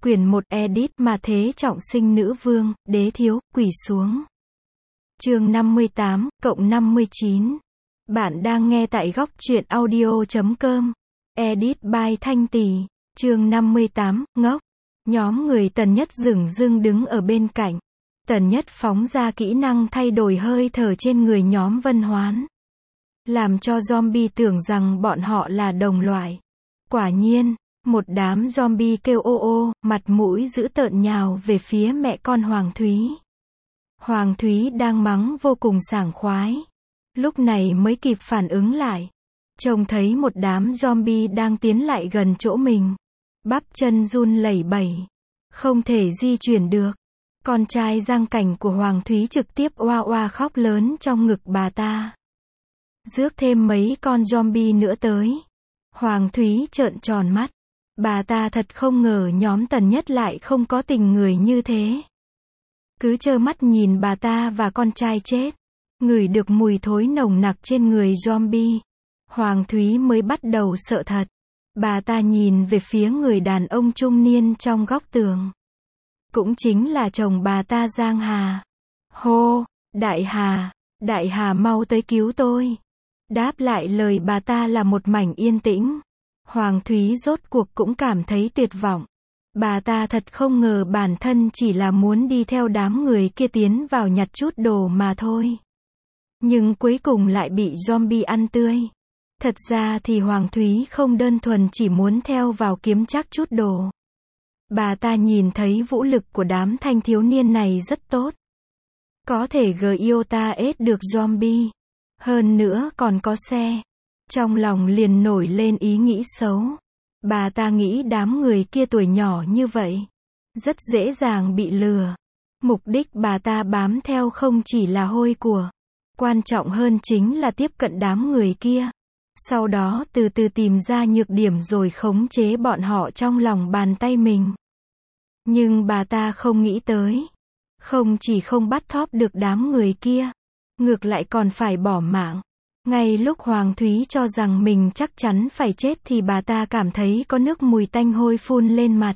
Quyển 1 edit mà thế trọng sinh nữ vương, đế thiếu, quỳ xuống. Chương 58, cộng 59. Bạn đang nghe tại góc truyện audio.com. Edit by Thanh Tỳ. Chương 58, ngốc. Nhóm người Tần Nhất dửng dưng đứng ở bên cạnh. Tần Nhất phóng ra kỹ năng thay đổi hơi thở trên người nhóm Vân Hoán, làm cho zombie tưởng rằng bọn họ là đồng loại. Quả nhiên, một đám zombie kêu ô ô, mặt mũi dữ tợn nhào về phía mẹ con Hoàng Thúy. Hoàng Thúy đang mắng vô cùng sảng khoái. Lúc này mới kịp phản ứng lại. Trông thấy một đám zombie đang tiến lại gần chỗ mình. Bắp chân run lẩy bẩy. Không thể di chuyển được. Con trai Giang Cảnh của Hoàng Thúy trực tiếp oa oa khóc lớn trong ngực bà ta. Rước thêm mấy con zombie nữa tới. Hoàng Thúy trợn tròn mắt. Bà ta thật không ngờ nhóm Tần Nhất lại không có tình người như thế. Cứ trơ mắt nhìn bà ta và con trai chết. Ngửi được mùi thối nồng nặc trên người zombie. Hoàng Thúy mới bắt đầu sợ thật. Bà ta nhìn về phía người đàn ông trung niên trong góc tường. Cũng chính là chồng bà ta Giang Hà. Hô, Đại Hà mau tới cứu tôi. Đáp lại lời bà ta là một mảnh yên tĩnh. Hoàng Thúy rốt cuộc cũng cảm thấy tuyệt vọng. Bà ta thật không ngờ bản thân chỉ là muốn đi theo đám người kia tiến vào nhặt chút đồ mà thôi. Nhưng cuối cùng lại bị zombie ăn tươi. Thật ra thì Hoàng Thúy không đơn thuần chỉ muốn theo vào kiếm chắc chút đồ. Bà ta nhìn thấy vũ lực của đám thanh thiếu niên này rất tốt. Có thể Giota ết được zombie. Hơn nữa còn có xe. Trong lòng liền nổi lên ý nghĩ xấu. Bà ta nghĩ đám người kia tuổi nhỏ như vậy. Rất dễ dàng bị lừa. Mục đích bà ta bám theo không chỉ là hôi của. Quan trọng hơn chính là tiếp cận đám người kia. Sau đó từ từ tìm ra nhược điểm rồi khống chế bọn họ trong lòng bàn tay mình. Nhưng bà ta không nghĩ tới. Không chỉ không bắt thóp được đám người kia. Ngược lại còn phải bỏ mạng. Ngay lúc Hoàng Thúy cho rằng mình chắc chắn phải chết thì bà ta cảm thấy có nước mùi tanh hôi phun lên mặt.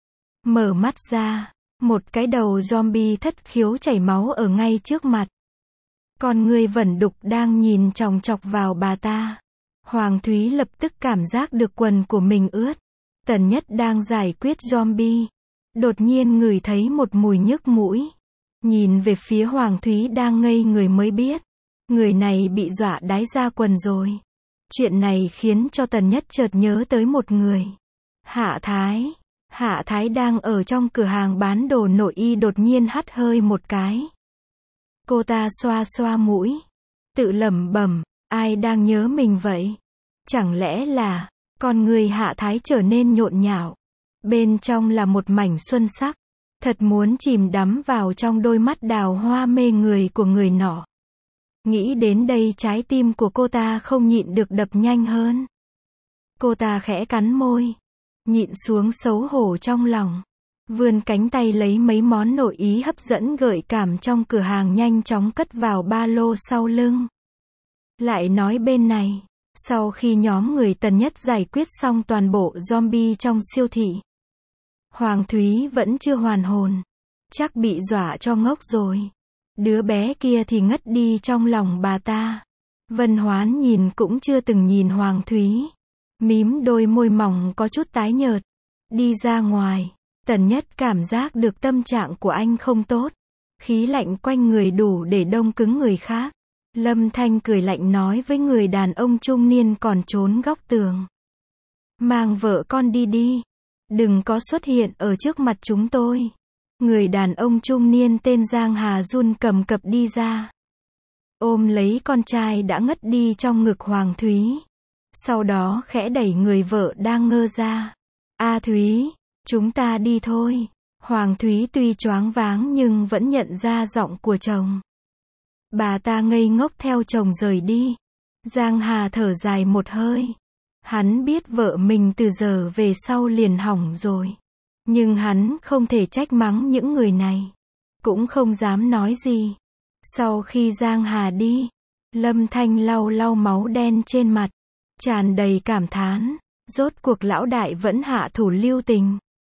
Mở mắt ra, một cái đầu zombie thất khiếu chảy máu ở ngay trước mặt. Con người vẩn đục đang nhìn chòng chọc vào bà ta. Hoàng Thúy lập tức cảm giác được quần của mình ướt. Tần Nhất đang giải quyết zombie. Đột nhiên ngửi thấy một mùi nhức mũi. Nhìn về phía Hoàng Thúy đang ngây người mới biết. Người này bị dọa đái ra quần rồi. Chuyện này khiến cho Tần Nhất chợt nhớ tới một người. Hạ Thái. Hạ Thái đang ở trong cửa hàng bán đồ nội y đột nhiên hắt hơi một cái. Cô ta xoa xoa mũi. Tự lẩm bẩm, ai đang nhớ mình vậy? Chẳng lẽ là, con người Hạ Thái trở nên nhộn nhạo. Bên trong là một mảnh xuân sắc. Thật muốn chìm đắm vào trong đôi mắt đào hoa mê người của người nọ. Nghĩ đến đây trái tim của cô ta không nhịn được đập nhanh hơn. Cô ta khẽ cắn môi. Nhịn xuống xấu hổ trong lòng. Vươn cánh tay lấy mấy món nội ý hấp dẫn gợi cảm trong cửa hàng nhanh chóng cất vào ba lô sau lưng. Lại nói bên này. Sau khi nhóm người Tần Nhất giải quyết xong toàn bộ zombie trong siêu thị. Hoàng Thúy vẫn chưa hoàn hồn. Chắc bị dọa cho ngốc rồi. Đứa bé kia thì ngất đi trong lòng bà ta. Vân Hoán nhìn cũng chưa từng nhìn Hoàng Thúy. Mím đôi môi mỏng có chút tái nhợt. Đi ra ngoài. Tần Nhất cảm giác được tâm trạng của anh không tốt. Khí lạnh quanh người đủ để đông cứng người khác. Lâm Thanh cười lạnh nói với người đàn ông trung niên còn trốn góc tường. Mang vợ con đi đi. Đừng có xuất hiện ở trước mặt chúng tôi. Người đàn ông trung niên tên Giang Hà run cầm cập đi ra. Ôm lấy con trai đã ngất đi trong ngực Hoàng Thúy. Sau đó khẽ đẩy người vợ đang ngơ ra. A Thúy, chúng ta đi thôi. Hoàng Thúy tuy choáng váng nhưng vẫn nhận ra giọng của chồng. Bà ta ngây ngốc theo chồng rời đi. Giang Hà thở dài một hơi. Hắn biết vợ mình từ giờ về sau liền hỏng rồi. Nhưng hắn không thể trách mắng những người này. Cũng không dám nói gì. Sau khi Giang Hà đi, Lâm Thanh lau lau máu đen trên mặt. Tràn đầy cảm thán. Rốt cuộc lão đại vẫn hạ thủ lưu tình.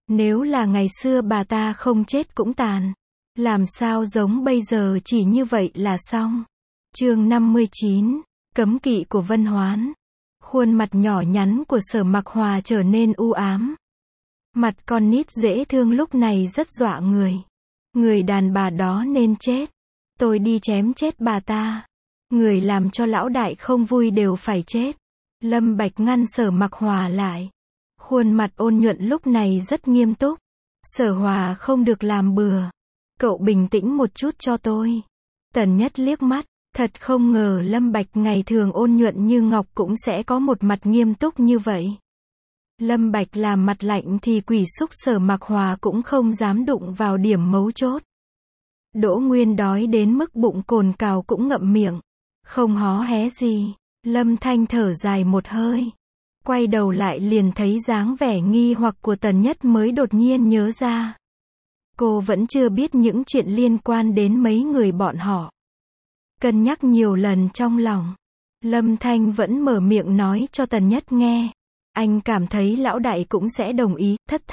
Nếu là ngày xưa bà ta không chết cũng tàn. Làm sao giống bây giờ chỉ như vậy là xong. Chương 59. Cấm kỵ của Vân Hoán. Khuôn mặt nhỏ nhắn của Sở Mặc Hòa trở nên u ám. Mặt con nít dễ thương lúc này rất dọa người. Người đàn bà đó nên chết. Tôi đi chém chết bà ta. Người làm cho lão đại không vui đều phải chết. Lâm Bạch ngăn Sở Mặc Hòa lại. Khuôn mặt ôn nhuận lúc này rất nghiêm túc. Sở Hòa không được làm bừa. Cậu bình tĩnh một chút cho tôi. Tần Nhất liếc mắt. Thật không ngờ Lâm Bạch ngày thường ôn nhuận như ngọc cũng sẽ có một mặt nghiêm túc như vậy. Lâm Bạch làm mặt lạnh thì quỷ xúc Sở Mặc Hòa cũng không dám đụng vào điểm mấu chốt. Đỗ Nguyên đói đến mức bụng cồn cào cũng ngậm miệng. Không hó hé gì. Lâm Thanh thở dài một hơi. Quay đầu lại liền thấy dáng vẻ nghi hoặc của Tần Nhất mới đột nhiên nhớ ra. Cô vẫn chưa biết những chuyện liên quan đến mấy người bọn họ. Cân nhắc nhiều lần trong lòng. Lâm Thanh vẫn mở miệng nói cho Tần Nhất nghe. Anh cảm thấy lão đại cũng sẽ đồng ý, thất.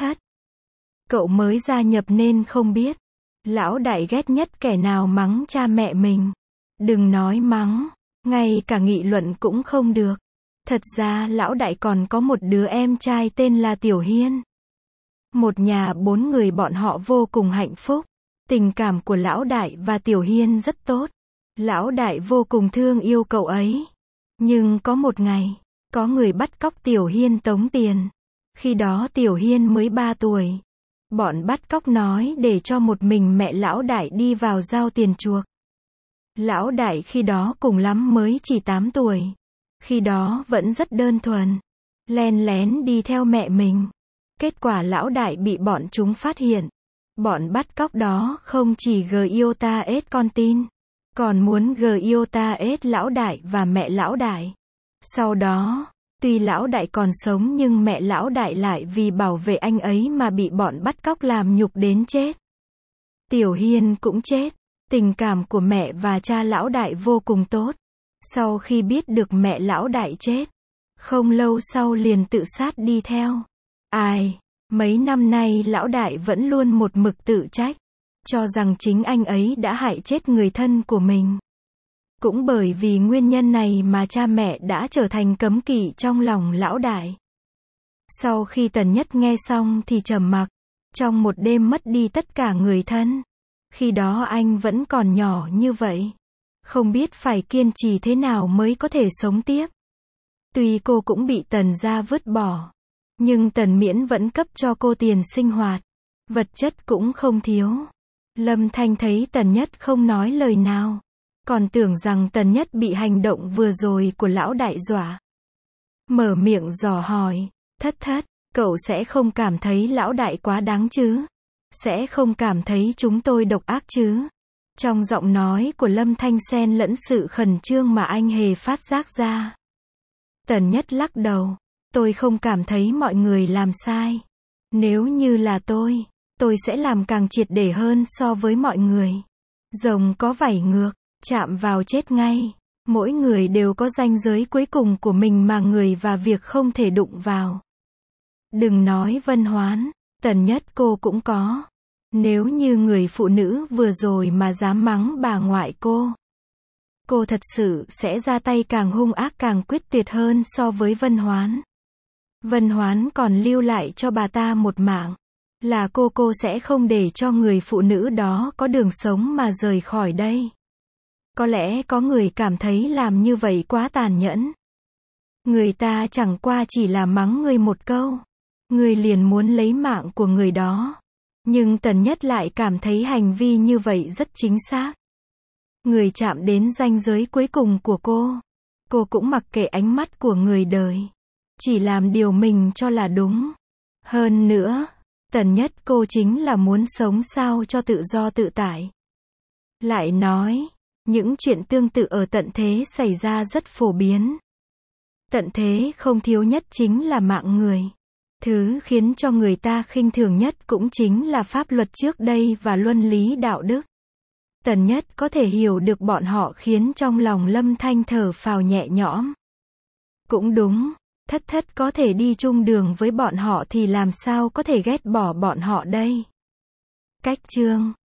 Cậu mới gia nhập nên không biết. Lão đại ghét nhất kẻ nào mắng cha mẹ mình. Đừng nói mắng, ngay cả nghị luận cũng không được. Thật ra lão đại còn có một đứa em trai tên là Tiểu Hiên. Một nhà 4 người bọn họ vô cùng hạnh phúc. Tình cảm của lão đại và Tiểu Hiên rất tốt. Lão đại vô cùng thương yêu cậu ấy. Nhưng có một ngày, có người bắt cóc Tiểu Hiên tống tiền. Khi đó Tiểu Hiên mới 3 tuổi. Bọn bắt cóc nói để cho một mình mẹ lão đại đi vào giao tiền chuộc. Lão đại khi đó cùng lắm mới chỉ 8 tuổi. Khi đó vẫn rất đơn thuần. Len lén đi theo mẹ mình. Kết quả lão đại bị bọn chúng phát hiện. Bọn bắt cóc đó không chỉ Giota ết con tin, còn muốn Giota ết lão đại và mẹ lão đại. Sau đó, tuy lão đại còn sống nhưng mẹ lão đại lại vì bảo vệ anh ấy mà bị bọn bắt cóc làm nhục đến chết. Tiểu Hiên cũng chết. Tình cảm của mẹ và cha lão đại vô cùng tốt. Sau khi biết được mẹ lão đại chết, không lâu sau liền tự sát đi theo. Ai, mấy năm nay lão đại vẫn luôn một mực tự trách, cho rằng chính anh ấy đã hại chết người thân của mình. Cũng bởi vì nguyên nhân này mà cha mẹ đã trở thành cấm kỵ trong lòng lão đại. Sau khi Tần Nhất nghe xong thì trầm mặc. Trong một đêm mất đi tất cả người thân. Khi đó anh vẫn còn nhỏ như vậy. Không biết phải kiên trì thế nào mới có thể sống tiếp. Tuy cô cũng bị Tần gia vứt bỏ. Nhưng Tần Miễn vẫn cấp cho cô tiền sinh hoạt. Vật chất cũng không thiếu. Lâm Thanh thấy Tần Nhất không nói lời nào. Còn tưởng rằng Tần Nhất bị hành động vừa rồi của lão đại dọa. Mở miệng dò hỏi. Thất, cậu sẽ không cảm thấy lão đại quá đáng chứ? Sẽ không cảm thấy chúng tôi độc ác chứ? Trong giọng nói của Lâm Thanh xen lẫn sự khẩn trương mà anh hề phát giác ra. Tần Nhất lắc đầu. Tôi không cảm thấy mọi người làm sai. Nếu như là tôi sẽ làm càng triệt để hơn so với mọi người. Rồng có vảy ngược, chạm vào chết ngay. Mỗi người đều có ranh giới cuối cùng của mình mà người và việc không thể đụng vào. Đừng nói Vân Hoán, Tần Nhất cô cũng có. Nếu như người phụ nữ vừa rồi mà dám mắng bà ngoại cô thật sự sẽ ra tay càng hung ác càng quyết tuyệt hơn so với Vân Hoán. Vân Hoán còn lưu lại cho bà ta một mạng. Là cô sẽ không để cho người phụ nữ đó có đường sống mà rời khỏi đây. Có lẽ có người cảm thấy làm như vậy quá tàn nhẫn. Người ta chẳng qua chỉ là mắng người một câu. Người liền muốn lấy mạng của người đó. Nhưng Tần Nhất lại cảm thấy hành vi như vậy rất chính xác. Người chạm đến ranh giới cuối cùng của cô cũng mặc kệ ánh mắt của người đời. Chỉ làm điều mình cho là đúng. Hơn nữa, Tần Nhất cô chính là muốn sống sao cho tự do tự tại. Lại nói, những chuyện tương tự ở tận thế xảy ra rất phổ biến. Tận thế không thiếu nhất chính là mạng người. Thứ khiến cho người ta khinh thường nhất cũng chính là pháp luật trước đây và luân lý đạo đức. Tần Nhất có thể hiểu được bọn họ khiến trong lòng Lâm Thanh thở phào nhẹ nhõm. Cũng đúng, Thất thất có thể đi chung đường với bọn họ thì làm sao có thể ghét bỏ bọn họ đây. Cách chương